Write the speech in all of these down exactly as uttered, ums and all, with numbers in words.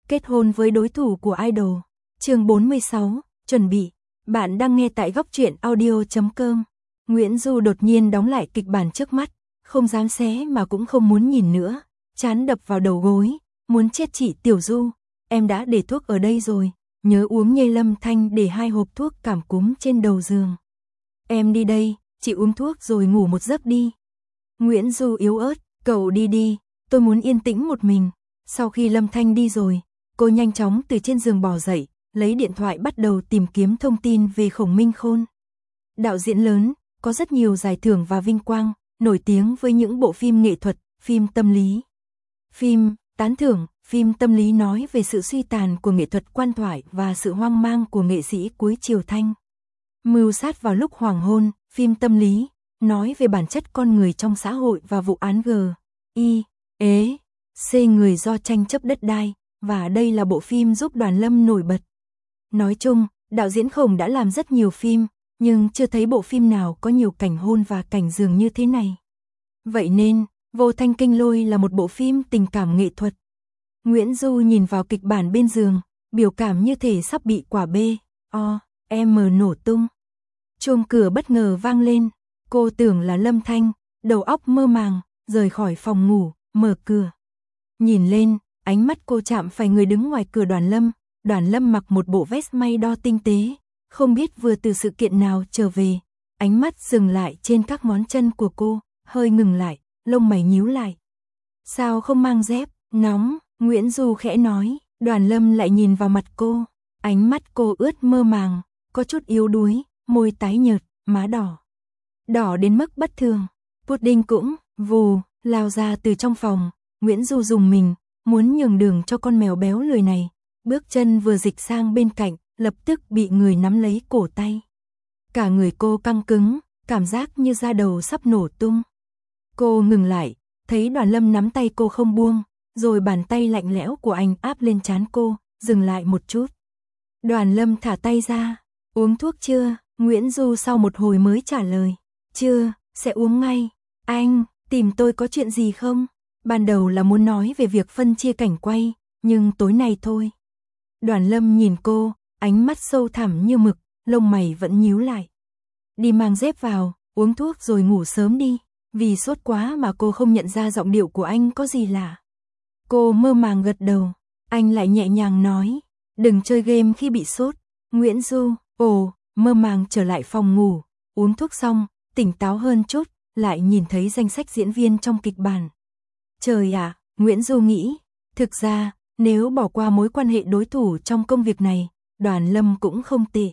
Kết hôn với đối thủ của idol. Chương bốn mươi sáu, chuẩn bị. Bạn đang nghe tại góc truyện audio chấm com. Nguyễn Du đột nhiên đóng lại kịch bản trước mắt, không dám xé mà cũng không muốn nhìn nữa, chán đập vào đầu gối, muốn chết. Chị Tiểu Du, em đã để thuốc ở đây rồi, nhớ uống nhé. Lâm Thanh để hai hộp thuốc cảm cúm trên đầu giường. Em đi đây, chị uống thuốc rồi ngủ một giấc đi. Nguyễn Du yếu ớt, cậu đi đi, tôi muốn yên tĩnh một mình. Sau khi Lâm Thanh đi rồi, cô nhanh chóng từ trên giường bò dậy, lấy điện thoại bắt đầu tìm kiếm thông tin về Khổng Minh Khôn. Đạo diễn lớn, có rất nhiều giải thưởng và vinh quang, nổi tiếng với những bộ phim nghệ thuật, phim tâm lý. Phim Tán Thưởng, phim tâm lý nói về sự suy tàn của nghệ thuật quan thoại và sự hoang mang của nghệ sĩ cuối triều Thanh. Mưu sát vào lúc hoàng hôn, phim tâm lý, nói về bản chất con người trong xã hội và vụ án G, I, ế, C người do tranh chấp đất đai, và đây là bộ phim giúp Đoàn Lâm nổi bật. Nói chung, đạo diễn Khổng đã làm rất nhiều phim, nhưng chưa thấy bộ phim nào có nhiều cảnh hôn và cảnh giường như thế này. Vậy nên, Vô Thanh Kinh Lôi là một bộ phim tình cảm nghệ thuật. Nguyễn Du nhìn vào kịch bản bên giường, biểu cảm như thể sắp bị quả B, O, M nổ tung. Chuông cửa bất ngờ vang lên, cô tưởng là Lâm Thanh, đầu óc mơ màng, rời khỏi phòng ngủ, mở cửa. Nhìn lên, ánh mắt cô chạm phải người đứng ngoài cửa Đoàn Lâm. Đoàn Lâm mặc một bộ vest may đo tinh tế, không biết vừa từ sự kiện nào trở về. Ánh mắt dừng lại trên các ngón chân của cô, hơi ngừng lại, lông mày nhíu lại. Sao không mang dép, nóng, Nguyễn Du khẽ nói. Đoàn Lâm lại nhìn vào mặt cô, ánh mắt cô ướt mơ màng, có chút yếu đuối, môi tái nhợt, má đỏ. Đỏ đến mức bất thường. Pudding cũng, vù, lao ra từ trong phòng. Nguyễn Du dùng mình, muốn nhường đường cho con mèo béo lười này. Bước chân vừa dịch sang bên cạnh, lập tức bị người nắm lấy cổ tay. Cả người cô căng cứng, cảm giác như da đầu sắp nổ tung. Cô ngừng lại, thấy Đoàn Lâm nắm tay cô không buông, rồi bàn tay lạnh lẽo của anh áp lên trán cô, dừng lại một chút. Đoàn Lâm thả tay ra, uống thuốc chưa? Nguyễn Du sau một hồi mới trả lời, chưa, sẽ uống ngay. Anh, tìm tôi có chuyện gì không? Ban đầu là muốn nói về việc phân chia cảnh quay, nhưng tối nay thôi. Đoàn Lâm nhìn cô, ánh mắt sâu thẳm như mực, lông mày vẫn nhíu lại. Đi mang dép vào, uống thuốc rồi ngủ sớm đi. Vì sốt quá mà cô không nhận ra giọng điệu của anh có gì lạ. Cô mơ màng gật đầu, anh lại nhẹ nhàng nói, đừng chơi game khi bị sốt. Nguyễn Du, ồ, mơ màng trở lại phòng ngủ, uống thuốc xong, tỉnh táo hơn chút, lại nhìn thấy danh sách diễn viên trong kịch bản. Trời ạ, à, Nguyễn Du nghĩ, thực ra, nếu bỏ qua mối quan hệ đối thủ trong công việc này, Đoàn Lâm cũng không tệ.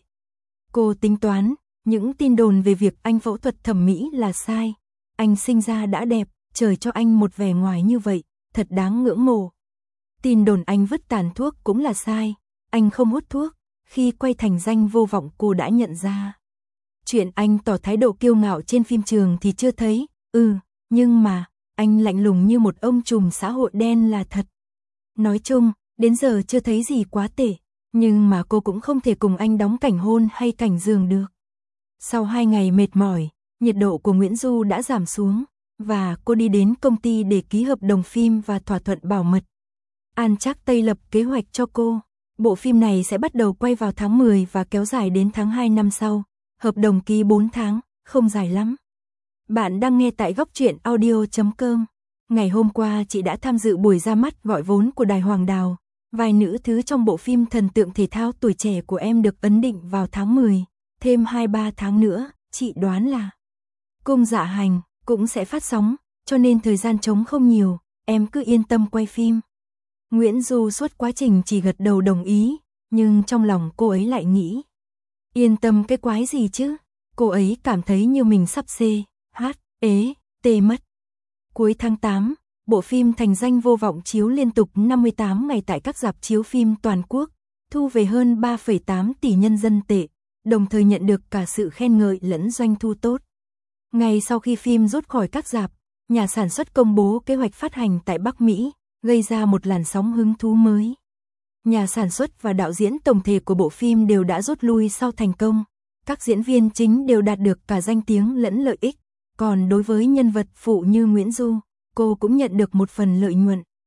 Cô tính toán, những tin đồn về việc anh phẫu thuật thẩm mỹ là sai. Anh sinh ra đã đẹp, trời cho anh một vẻ ngoài như vậy, thật đáng ngưỡng mộ. Tin đồn anh vứt tàn thuốc cũng là sai, anh không hút thuốc. Khi quay Thành Danh Vô Vọng cô đã nhận ra. Chuyện anh tỏ thái độ kiêu ngạo trên phim trường thì chưa thấy, ừ, nhưng mà, anh lạnh lùng như một ông trùm xã hội đen là thật. Nói chung, đến giờ chưa thấy gì quá tệ, nhưng mà cô cũng không thể cùng anh đóng cảnh hôn hay cảnh giường được. Sau hai ngày mệt mỏi, nhiệt độ của Nguyễn Du đã giảm xuống, và cô đi đến công ty để ký hợp đồng phim và thỏa thuận bảo mật. An Trác Tây lập kế hoạch cho cô. Bộ phim này sẽ bắt đầu quay vào tháng mười và kéo dài đến tháng hai năm sau. Hợp đồng ký bốn tháng, không dài lắm. Bạn đang nghe tại góc truyện audio chấm com. Ngày hôm qua chị đã tham dự buổi ra mắt gọi vốn của Đài Hoàng Đào. Vai nữ thứ trong bộ phim Thần tượng thể thao tuổi trẻ của em được ấn định vào tháng mười. Thêm hai ba tháng nữa, chị đoán là Cung Dạ Hành cũng sẽ phát sóng, cho nên thời gian trống không nhiều, em cứ yên tâm quay phim. Nguyễn Du suốt quá trình chỉ gật đầu đồng ý, nhưng trong lòng cô ấy lại nghĩ. Yên tâm cái quái gì chứ? Cô ấy cảm thấy như mình sắp C, H, ế, T mất. Cuối tháng tám, bộ phim Thành Danh Vô Vọng chiếu liên tục năm mươi tám ngày tại các rạp chiếu phim toàn quốc, thu về hơn ba phẩy tám tỷ nhân dân tệ, đồng thời nhận được cả sự khen ngợi lẫn doanh thu tốt. Ngay sau khi phim rút khỏi các rạp, nhà sản xuất công bố kế hoạch phát hành tại Bắc Mỹ, gây ra một làn sóng hứng thú mới. Nhà sản xuất và đạo diễn tổng thể của bộ phim đều đã rút lui sau thành công. Các diễn viên chính đều đạt được cả danh tiếng lẫn lợi ích. Còn đối với nhân vật phụ như Nguyễn Du, cô cũng nhận được một phần lợi nhuận.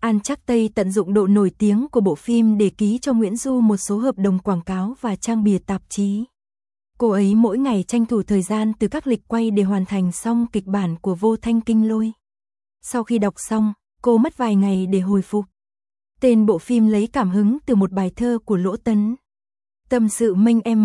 An Trắc Tây tận dụng độ nổi tiếng của bộ phim để ký cho Nguyễn Du một số hợp đồng quảng cáo và trang bìa tạp chí. Cô ấy mỗi ngày tranh thủ thời gian từ các lịch quay để hoàn thành xong kịch bản của Vô Thanh Kinh Lôi. Sau khi đọc xong, cô mất vài ngày để hồi phục. Tên bộ phim lấy cảm hứng từ một bài thơ của Lỗ Tấn. Tâm sự mênh M,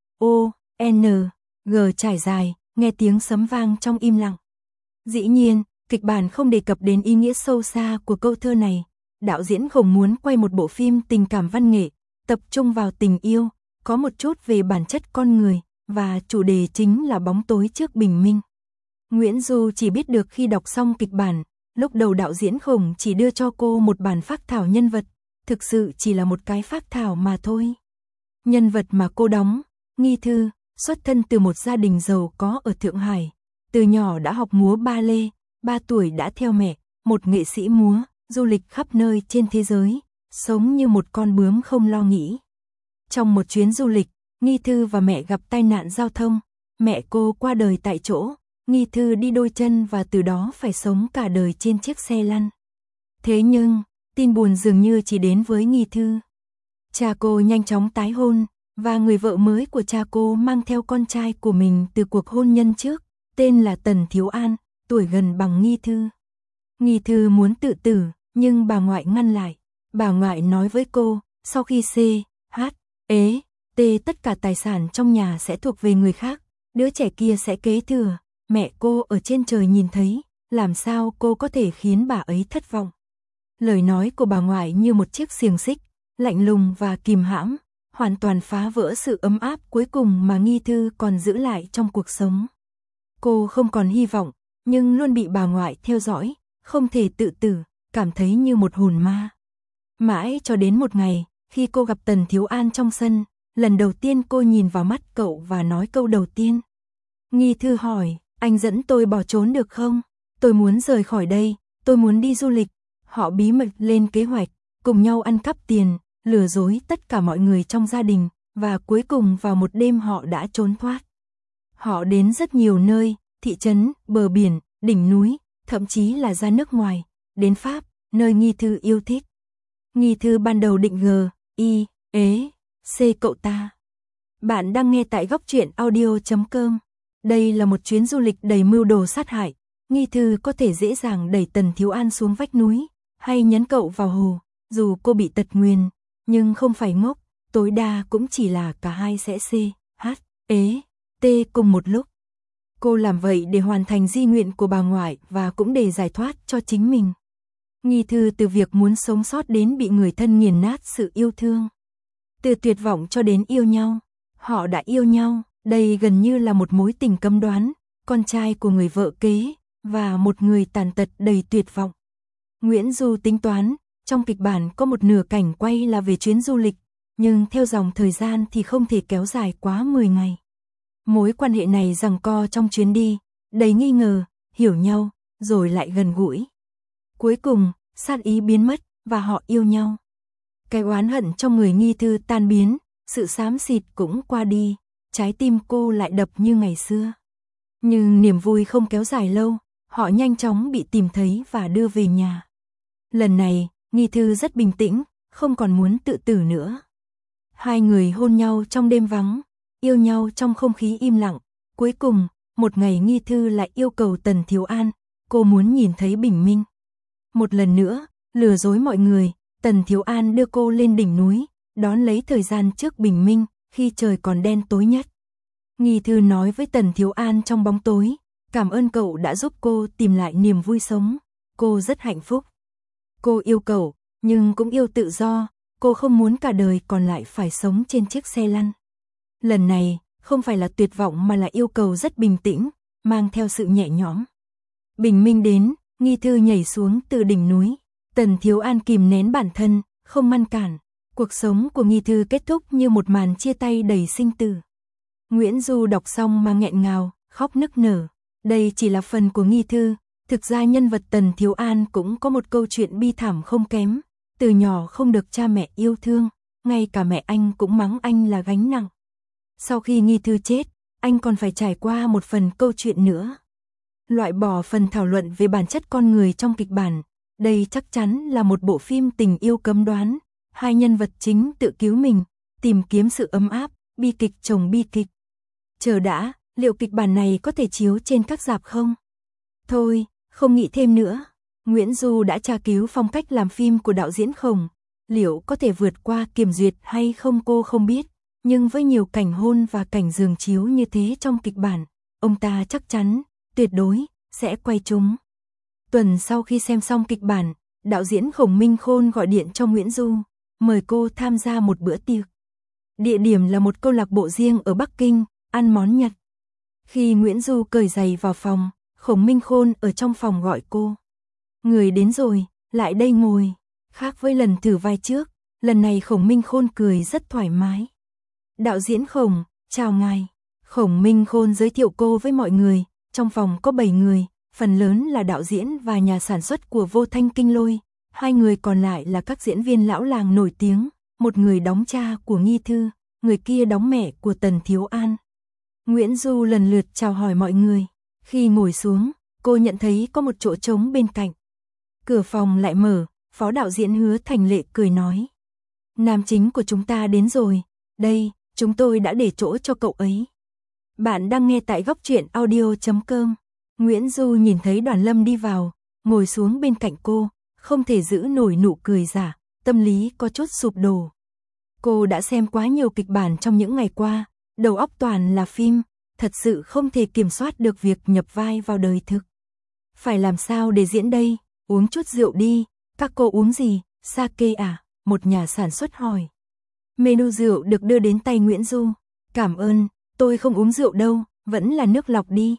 O, N, G trải dài, nghe tiếng sấm vang trong im lặng. Dĩ nhiên, kịch bản không đề cập đến ý nghĩa sâu xa của câu thơ này. Đạo diễn Khổng muốn quay một bộ phim tình cảm văn nghệ, tập trung vào tình yêu, có một chút về bản chất con người, và chủ đề chính là bóng tối trước bình minh. Nguyễn Du chỉ biết được khi đọc xong kịch bản, lúc đầu đạo diễn Khổng chỉ đưa cho cô một bản phác thảo nhân vật, thực sự chỉ là một cái phác thảo mà thôi. Nhân vật mà cô đóng, Nghi Thư, xuất thân từ một gia đình giàu có ở Thượng Hải, từ nhỏ đã học múa ba lê, ba tuổi đã theo mẹ, một nghệ sĩ múa, du lịch khắp nơi trên thế giới, sống như một con bướm không lo nghĩ. Trong một chuyến du lịch, Nghi Thư và mẹ gặp tai nạn giao thông, mẹ cô qua đời tại chỗ, Nghi Thư đi đôi chân và từ đó phải sống cả đời trên chiếc xe lăn. Thế nhưng, tin buồn dường như chỉ đến với Nghi Thư. Cha cô nhanh chóng tái hôn, và người vợ mới của cha cô mang theo con trai của mình từ cuộc hôn nhân trước, tên là Tần Thiếu An, tuổi gần bằng Nghi Thư. Nghi Thư muốn tự tử, nhưng bà ngoại ngăn lại. Bà ngoại nói với cô, sau khi C, H, E, T tất cả tài sản trong nhà sẽ thuộc về người khác, đứa trẻ kia sẽ kế thừa. Mẹ cô ở trên trời nhìn thấy, làm sao cô có thể khiến bà ấy thất vọng. Lời nói của bà ngoại như một chiếc xiềng xích, lạnh lùng và kìm hãm, hoàn toàn phá vỡ sự ấm áp cuối cùng mà Nghi Thư còn giữ lại trong cuộc sống. Cô không còn hy vọng, nhưng luôn bị bà ngoại theo dõi, không thể tự tử, cảm thấy như một hồn ma. Mãi cho đến một ngày, khi cô gặp Tần Thiếu An trong sân, lần đầu tiên cô nhìn vào mắt cậu và nói câu đầu tiên. Nghi Thư hỏi, anh dẫn tôi bỏ trốn được không? Tôi muốn rời khỏi đây, tôi muốn đi du lịch. Họ bí mật lên kế hoạch, cùng nhau ăn cắp tiền, lừa dối tất cả mọi người trong gia đình, và cuối cùng vào một đêm họ đã trốn thoát. Họ đến rất nhiều nơi, thị trấn, bờ biển, đỉnh núi, thậm chí là ra nước ngoài, đến Pháp, nơi Nghi Thư yêu thích. Nghi Thư ban đầu định G, I, ế, C cậu ta. Bạn đang nghe tại góc truyện audio chấm com. Đây là một chuyến du lịch đầy mưu đồ sát hại. Nghi Thư có thể dễ dàng đẩy Tần Thiếu An xuống vách núi, hay nhấn cậu vào hồ, dù cô bị tật nguyền, nhưng không phải ngốc, tối đa cũng chỉ là cả hai sẽ C, H, ế, T cùng một lúc. Cô làm vậy để hoàn thành di nguyện của bà ngoại và cũng để giải thoát cho chính mình. Nghi Thư từ việc muốn sống sót đến bị người thân nghiền nát sự yêu thương. Từ tuyệt vọng cho đến yêu nhau, họ đã yêu nhau, đây gần như là một mối tình cấm đoán, con trai của người vợ kế, và một người tàn tật đầy tuyệt vọng. Nguyễn Du tính toán, trong kịch bản có một nửa cảnh quay là về chuyến du lịch, nhưng theo dòng thời gian thì không thể kéo dài quá mười ngày. Mối quan hệ này giằng co trong chuyến đi, đầy nghi ngờ, hiểu nhau, rồi lại gần gũi. Cuối cùng, sát ý biến mất, và họ yêu nhau. Cái oán hận trong người Nghi Thư tan biến, sự xám xịt cũng qua đi, trái tim cô lại đập như ngày xưa. Nhưng niềm vui không kéo dài lâu, họ nhanh chóng bị tìm thấy và đưa về nhà. Lần này, Nghi Thư rất bình tĩnh, không còn muốn tự tử nữa. Hai người hôn nhau trong đêm vắng, yêu nhau trong không khí im lặng. Cuối cùng, một ngày Nghi Thư lại yêu cầu Tần Thiếu An, cô muốn nhìn thấy bình minh. Một lần nữa, lừa dối mọi người, Tần Thiếu An đưa cô lên đỉnh núi, đón lấy thời gian trước bình minh, khi trời còn đen tối nhất. Nghi Thư nói với Tần Thiếu An trong bóng tối, cảm ơn cậu đã giúp cô tìm lại niềm vui sống, cô rất hạnh phúc. Cô yêu cậu, nhưng cũng yêu tự do, cô không muốn cả đời còn lại phải sống trên chiếc xe lăn. Lần này, không phải là tuyệt vọng mà là yêu cầu rất bình tĩnh, mang theo sự nhẹ nhõm. Bình minh đến, Nghi Thư nhảy xuống từ đỉnh núi, Tần Thiếu An kìm nén bản thân, không ngăn cản. Cuộc sống của Nghi Thư kết thúc như một màn chia tay đầy sinh tử. Nguyễn Du đọc xong mà nghẹn ngào, khóc nức nở. Đây chỉ là phần của Nghi Thư, thực ra nhân vật Tần Thiếu An cũng có một câu chuyện bi thảm không kém. Từ nhỏ không được cha mẹ yêu thương, ngay cả mẹ anh cũng mắng anh là gánh nặng. Sau khi Nghi Thư chết, anh còn phải trải qua một phần câu chuyện nữa. Loại bỏ phần thảo luận về bản chất con người trong kịch bản, Đây chắc chắn là một bộ phim tình yêu cấm đoán, hai nhân vật chính tự cứu mình, tìm kiếm sự ấm áp, bi kịch chồng bi kịch. Chờ đã, liệu kịch bản này có thể chiếu trên các rạp không? Thôi, không nghĩ thêm nữa. Nguyễn Du đã tra cứu phong cách làm phim của đạo diễn Khổng. Liệu có thể vượt qua kiểm duyệt hay không cô không biết, nhưng với nhiều cảnh hôn và cảnh giường chiếu như thế trong kịch bản, ông ta chắc chắn, tuyệt đối, sẽ quay chúng. Tuần sau khi xem xong kịch bản, đạo diễn Khổng Minh Khôn gọi điện cho Nguyễn Du, mời cô tham gia một bữa tiệc. Địa điểm là một câu lạc bộ riêng ở Bắc Kinh, ăn món Nhật. Khi Nguyễn Du cởi giày vào phòng, Khổng Minh Khôn ở trong phòng gọi cô. Người đến rồi, lại đây ngồi. Khác với lần thử vai trước, lần này Khổng Minh Khôn cười rất thoải mái. Đạo diễn Khổng, chào ngài. Khổng Minh Khôn giới thiệu cô với mọi người, trong phòng có bảy người, phần lớn là đạo diễn và nhà sản xuất của Vô Thanh Kinh Lôi, hai người còn lại là các diễn viên lão làng nổi tiếng, một người đóng cha của Nghi Thư, người kia đóng mẹ của Tần Thiếu An. Nguyễn Du lần lượt chào hỏi mọi người, khi ngồi xuống, cô nhận thấy có một chỗ trống bên cạnh. Cửa phòng lại mở, phó đạo diễn Hứa Thành Lệ cười nói. Nam chính của chúng ta đến rồi, đây, chúng tôi đã để chỗ cho cậu ấy. Bạn đang nghe tại góc truyện audio chấm com. Nguyễn Du nhìn thấy Đoàn Lâm đi vào, ngồi xuống bên cạnh cô, không thể giữ nổi nụ cười giả, tâm lý có chút sụp đổ. Cô đã xem quá nhiều kịch bản trong những ngày qua, đầu óc toàn là phim, thật sự không thể kiểm soát được việc nhập vai vào đời thực. Phải làm sao để diễn đây? Uống chút rượu đi, các cô uống gì? Sake à? Một nhà sản xuất hỏi. Menu rượu được đưa đến tay Nguyễn Du. Cảm ơn, tôi không uống rượu đâu, vẫn là nước lọc đi.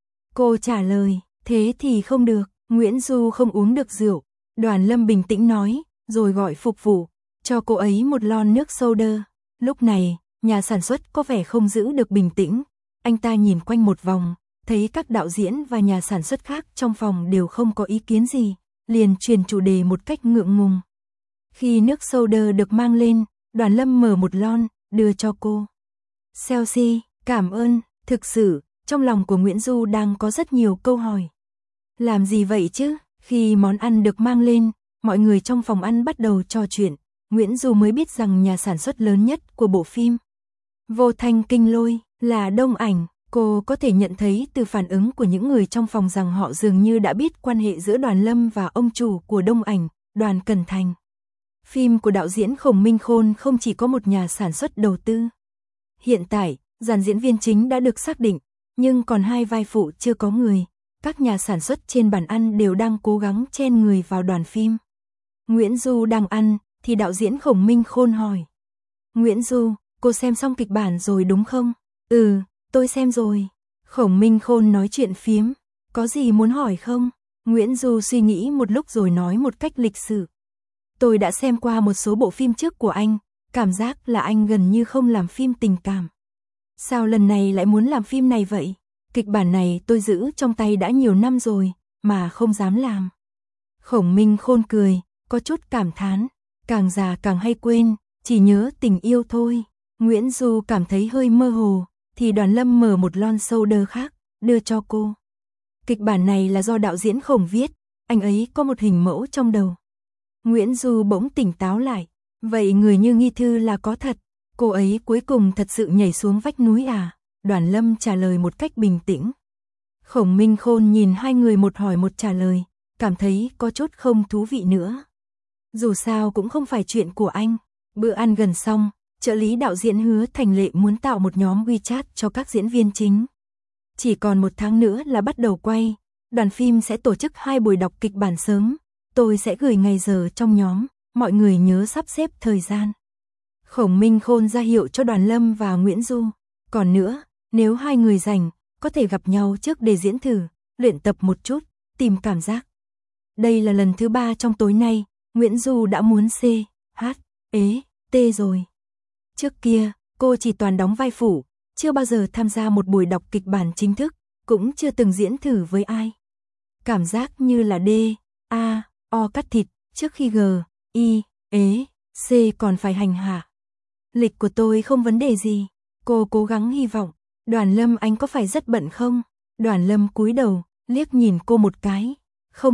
Cô trả lời, thế thì không được, Nguyễn Du không uống được rượu. Đoàn Lâm bình tĩnh nói, rồi gọi phục vụ, cho cô ấy một lon nước soda. Lúc này, nhà sản xuất có vẻ không giữ được bình tĩnh. Anh ta nhìn quanh một vòng, thấy các đạo diễn và nhà sản xuất khác trong phòng đều không có ý kiến gì, liền truyền chủ đề một cách ngượng ngùng. Khi nước soda được mang lên, Đoàn Lâm mở một lon, đưa cho cô. Chelsea, cảm ơn, thực sự, trong lòng của Nguyễn Du đang có rất nhiều câu hỏi. Làm gì vậy chứ? Khi món ăn được mang lên, mọi người trong phòng ăn bắt đầu trò chuyện, Nguyễn Du mới biết rằng nhà sản xuất lớn nhất của bộ phim Vô Thanh Kinh Lôi là Đông Ảnh. Cô có thể nhận thấy từ phản ứng của những người trong phòng rằng họ dường như đã biết quan hệ giữa Đoàn Lâm và ông chủ của Đông Ảnh, Đoàn Cẩn Thành. Phim của đạo diễn Khổng Minh Khôn không chỉ có một nhà sản xuất đầu tư. Hiện tại, dàn diễn viên chính đã được xác định, nhưng còn hai vai phụ chưa có người. Các nhà sản xuất trên bàn ăn đều đang cố gắng chen người vào đoàn phim. Nguyễn Du đang ăn, thì đạo diễn Khổng Minh Khôn hỏi. Nguyễn Du, cô xem xong kịch bản rồi đúng không? Ừ, tôi xem rồi. Khổng Minh Khôn nói chuyện phiếm. Có gì muốn hỏi không? Nguyễn Du suy nghĩ một lúc rồi nói một cách lịch sự. Tôi đã xem qua một số bộ phim trước của anh, cảm giác là anh gần như không làm phim tình cảm. Sao lần này lại muốn làm phim này vậy? Kịch bản này tôi giữ trong tay đã nhiều năm rồi, mà không dám làm. Khổng Minh Khôn cười, có chút cảm thán, càng già càng hay quên, chỉ nhớ tình yêu thôi. Nguyễn Du cảm thấy hơi mơ hồ, thì Đoàn Lâm mở một lon soda khác, đưa cho cô. Kịch bản này là do đạo diễn Khổng viết, anh ấy có một hình mẫu trong đầu. Nguyễn Du bỗng tỉnh táo lại, vậy người như Nghi Thư là có thật, cô ấy cuối cùng thật sự nhảy xuống vách núi à? Đoàn Lâm trả lời một cách bình tĩnh. Khổng Minh Khôn nhìn hai người một hỏi một trả lời, cảm thấy có chút không thú vị nữa. Dù sao cũng không phải chuyện của anh. Bữa ăn gần xong, trợ lý đạo diễn Hứa Thành Lệ muốn tạo một nhóm WeChat cho các diễn viên chính. Chỉ còn một tháng nữa là bắt đầu quay, đoàn phim sẽ tổ chức hai buổi đọc kịch bản sớm. Tôi sẽ gửi ngày giờ trong nhóm, mọi người nhớ sắp xếp thời gian. Khổng Minh Khôn ra hiệu cho Đoàn Lâm và Nguyễn Du. Còn nữa, nếu hai người rảnh, có thể gặp nhau trước để diễn thử, luyện tập một chút, tìm cảm giác. Đây là lần thứ ba trong tối nay, Nguyễn Du đã muốn C, H, ế, T rồi. Trước kia, cô chỉ toàn đóng vai phụ, chưa bao giờ tham gia một buổi đọc kịch bản chính thức, cũng chưa từng diễn thử với ai. Cảm giác như là D, A, O cắt thịt, trước khi G, I, ế, C còn phải hành hạ. Lịch của tôi không vấn đề gì, cô cố gắng hy vọng. Đoàn Lâm anh có phải rất bận không? Đoàn Lâm cúi đầu, liếc nhìn cô một cái. Không bận,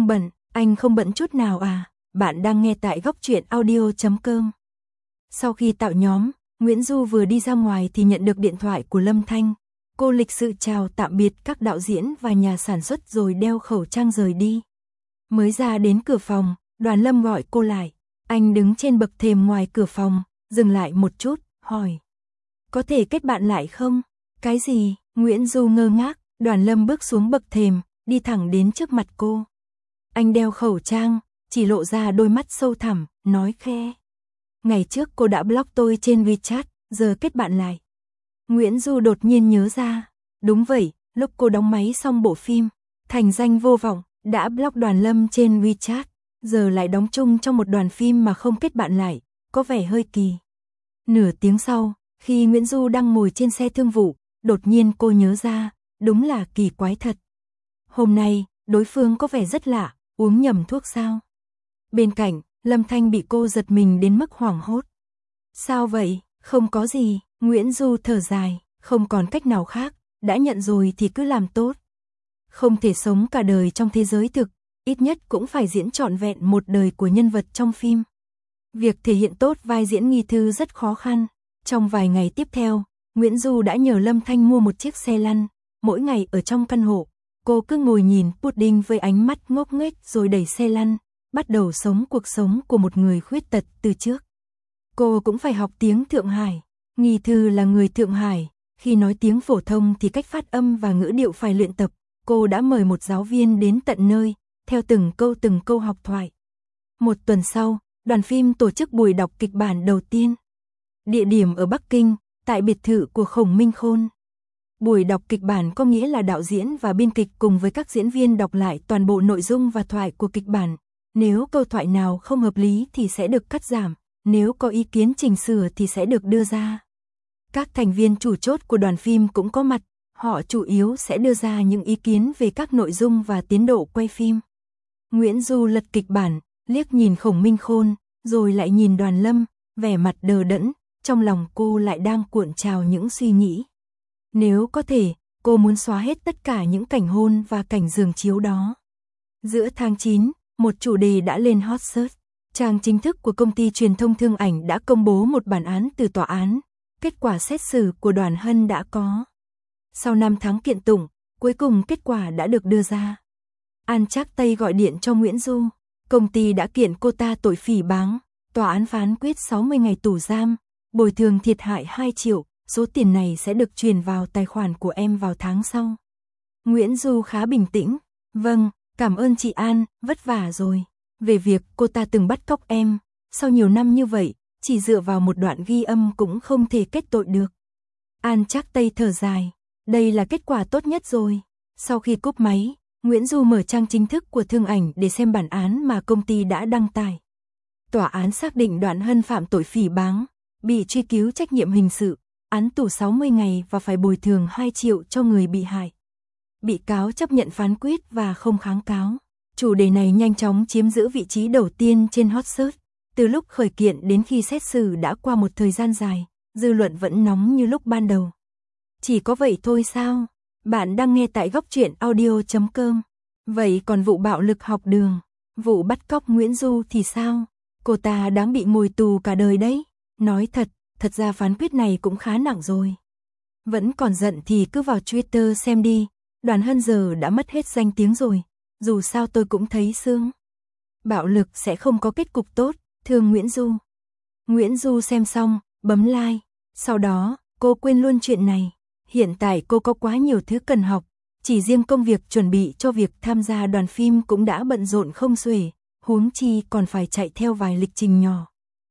Anh không bận chút nào à? Bạn đang nghe tại góc truyện audio chấm com. Sau khi tạo nhóm, Nguyễn Du vừa đi ra ngoài thì nhận được điện thoại của Lâm Thanh. Cô lịch sự chào tạm biệt các đạo diễn và nhà sản xuất rồi đeo khẩu trang rời đi. Mới ra đến cửa phòng, Đoàn Lâm gọi cô lại. Anh đứng trên bậc thềm ngoài cửa phòng, dừng lại một chút, hỏi. Có thể kết bạn lại không? Cái gì? Nguyễn Du ngơ ngác. Đoàn Lâm bước xuống bậc thềm, đi thẳng đến trước mặt cô. Anh đeo khẩu trang, chỉ lộ ra đôi mắt sâu thẳm, nói khe. Ngày trước cô đã block tôi trên WeChat, giờ kết bạn lại. Nguyễn Du đột nhiên nhớ ra. Đúng vậy, lúc cô đóng máy xong bộ phim Thành Danh Vô Vọng, đã block Đoàn Lâm trên WeChat, giờ lại đóng chung trong một đoàn phim mà không kết bạn lại, có vẻ hơi kỳ. Nửa tiếng sau, khi Nguyễn Du đang ngồi trên xe thương vụ, đột nhiên cô nhớ ra, đúng là kỳ quái thật. Hôm nay, đối phương có vẻ rất lạ, uống nhầm thuốc sao? Bên cạnh, Lâm Thanh bị cô giật mình đến mức hoảng hốt. Sao vậy? Không có gì, Nguyễn Du thở dài, không còn cách nào khác, đã nhận rồi thì cứ làm tốt. Không thể sống cả đời trong thế giới thực, ít nhất cũng phải diễn trọn vẹn một đời của nhân vật trong phim. Việc thể hiện tốt vai diễn Nghi Thư rất khó khăn. Trong vài ngày tiếp theo, Nguyễn Du đã nhờ Lâm Thanh mua một chiếc xe lăn. Mỗi ngày ở trong căn hộ, cô cứ ngồi nhìn pudding với ánh mắt ngốc nghếch rồi đẩy xe lăn, bắt đầu sống cuộc sống của một người khuyết tật từ trước. Cô cũng phải học tiếng Thượng Hải. Nghi Thư là người Thượng Hải, khi nói tiếng phổ thông thì cách phát âm và ngữ điệu phải luyện tập. Cô đã mời một giáo viên đến tận nơi, theo từng câu từng câu học thoại. Một tuần sau, đoàn phim tổ chức buổi đọc kịch bản đầu tiên. Địa điểm ở Bắc Kinh, tại biệt thự của Khổng Minh Khôn. Buổi đọc kịch bản có nghĩa là đạo diễn và biên kịch cùng với các diễn viên đọc lại toàn bộ nội dung và thoại của kịch bản. Nếu câu thoại nào không hợp lý thì sẽ được cắt giảm, nếu có ý kiến chỉnh sửa thì sẽ được đưa ra. Các thành viên chủ chốt của đoàn phim cũng có mặt, họ chủ yếu sẽ đưa ra những ý kiến về các nội dung và tiến độ quay phim. Nguyễn Du lật kịch bản, liếc nhìn Khổng Minh Khôn, rồi lại nhìn Đoàn Lâm, vẻ mặt đờ đẫn, trong lòng cô lại đang cuộn trào những suy nghĩ. Nếu có thể, cô muốn xóa hết tất cả những cảnh hôn và cảnh giường chiếu đó. Giữa tháng chín, một chủ đề đã lên hot search. Trang chính thức của công ty truyền thông Thương Ảnh đã công bố một bản án từ tòa án. Kết quả xét xử của Đoàn Hân đã có. Sau năm tháng kiện tụng, cuối cùng kết quả đã được đưa ra. An Trác Tây gọi điện cho Nguyễn Du. Công ty đã kiện cô ta tội phỉ báng. Tòa án phán quyết sáu mươi ngày tù giam, bồi thường thiệt hại hai triệu. Số tiền này sẽ được truyền vào tài khoản của em vào tháng sau. Nguyễn Du khá bình tĩnh. Vâng, cảm ơn chị An, vất vả rồi. Về việc cô ta từng bắt cóc em, sau nhiều năm như vậy, chỉ dựa vào một đoạn ghi âm cũng không thể kết tội được. An Trác Tây thở dài. Đây là kết quả tốt nhất rồi. Sau khi cúp máy, Nguyễn Du mở trang chính thức của Thương Ảnh để xem bản án mà công ty đã đăng tải. Tòa án xác định Đoàn Hân phạm tội phỉ báng, bị truy cứu trách nhiệm hình sự, án tù sáu mươi ngày và phải bồi thường hai triệu cho người bị hại. Bị cáo chấp nhận phán quyết và không kháng cáo. Chủ đề này nhanh chóng chiếm giữ vị trí đầu tiên trên hot search. Từ lúc khởi kiện đến khi xét xử đã qua một thời gian dài, dư luận vẫn nóng như lúc ban đầu. Chỉ có vậy thôi sao? Bạn đang nghe tại góc truyện audio chấm com. Vậy còn vụ bạo lực học đường, vụ bắt cóc Nguyễn Du thì sao? Cô ta đáng bị ngồi tù cả đời đấy. Nói thật, thật ra phán quyết này cũng khá nặng rồi. Vẫn còn giận thì cứ vào Twitter xem đi. Đoàn Hân giờ đã mất hết danh tiếng rồi. Dù sao tôi cũng thấy sướng. Bạo lực sẽ không có kết cục tốt, thương Nguyễn Du. Nguyễn Du xem xong, bấm like. Sau đó, cô quên luôn chuyện này. Hiện tại cô có quá nhiều thứ cần học. Chỉ riêng công việc chuẩn bị cho việc tham gia đoàn phim cũng đã bận rộn không xuể. Huống chi còn phải chạy theo vài lịch trình nhỏ.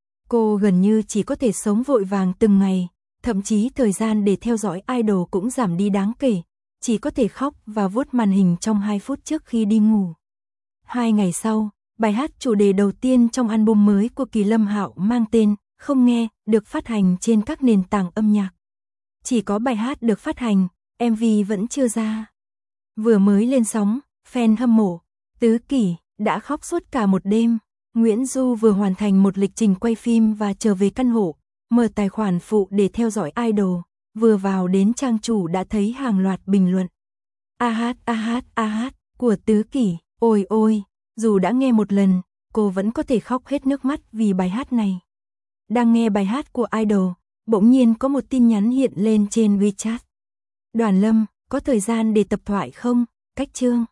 Cô gần như chỉ có thể sống vội vàng từng ngày. Thậm chí thời gian để theo dõi idol cũng giảm đi đáng kể. Chỉ có thể khóc và vuốt màn hình trong hai phút trước khi đi ngủ. Hai ngày sau, bài hát chủ đề đầu tiên trong album mới của Kỳ Lâm Hạo mang tên Không Nghe được phát hành trên các nền tảng âm nhạc. Chỉ có bài hát được phát hành, em vê vẫn chưa ra. Vừa mới lên sóng, fan hâm mộ, Tứ Kỷ đã khóc suốt cả một đêm. Nguyễn Du vừa hoàn thành một lịch trình quay phim và trở về căn hộ, mở tài khoản phụ để theo dõi idol. Vừa vào đến trang chủ đã thấy hàng loạt bình luận. A hát a hát a hát của Tứ Kỷ, ôi ôi, Dù đã nghe một lần, cô vẫn có thể khóc hết nước mắt vì bài hát này. Đang nghe bài hát của idol, bỗng nhiên có một tin nhắn hiện lên trên WeChat. Đoàn Lâm, có thời gian để tập thoại không? Cách Chương.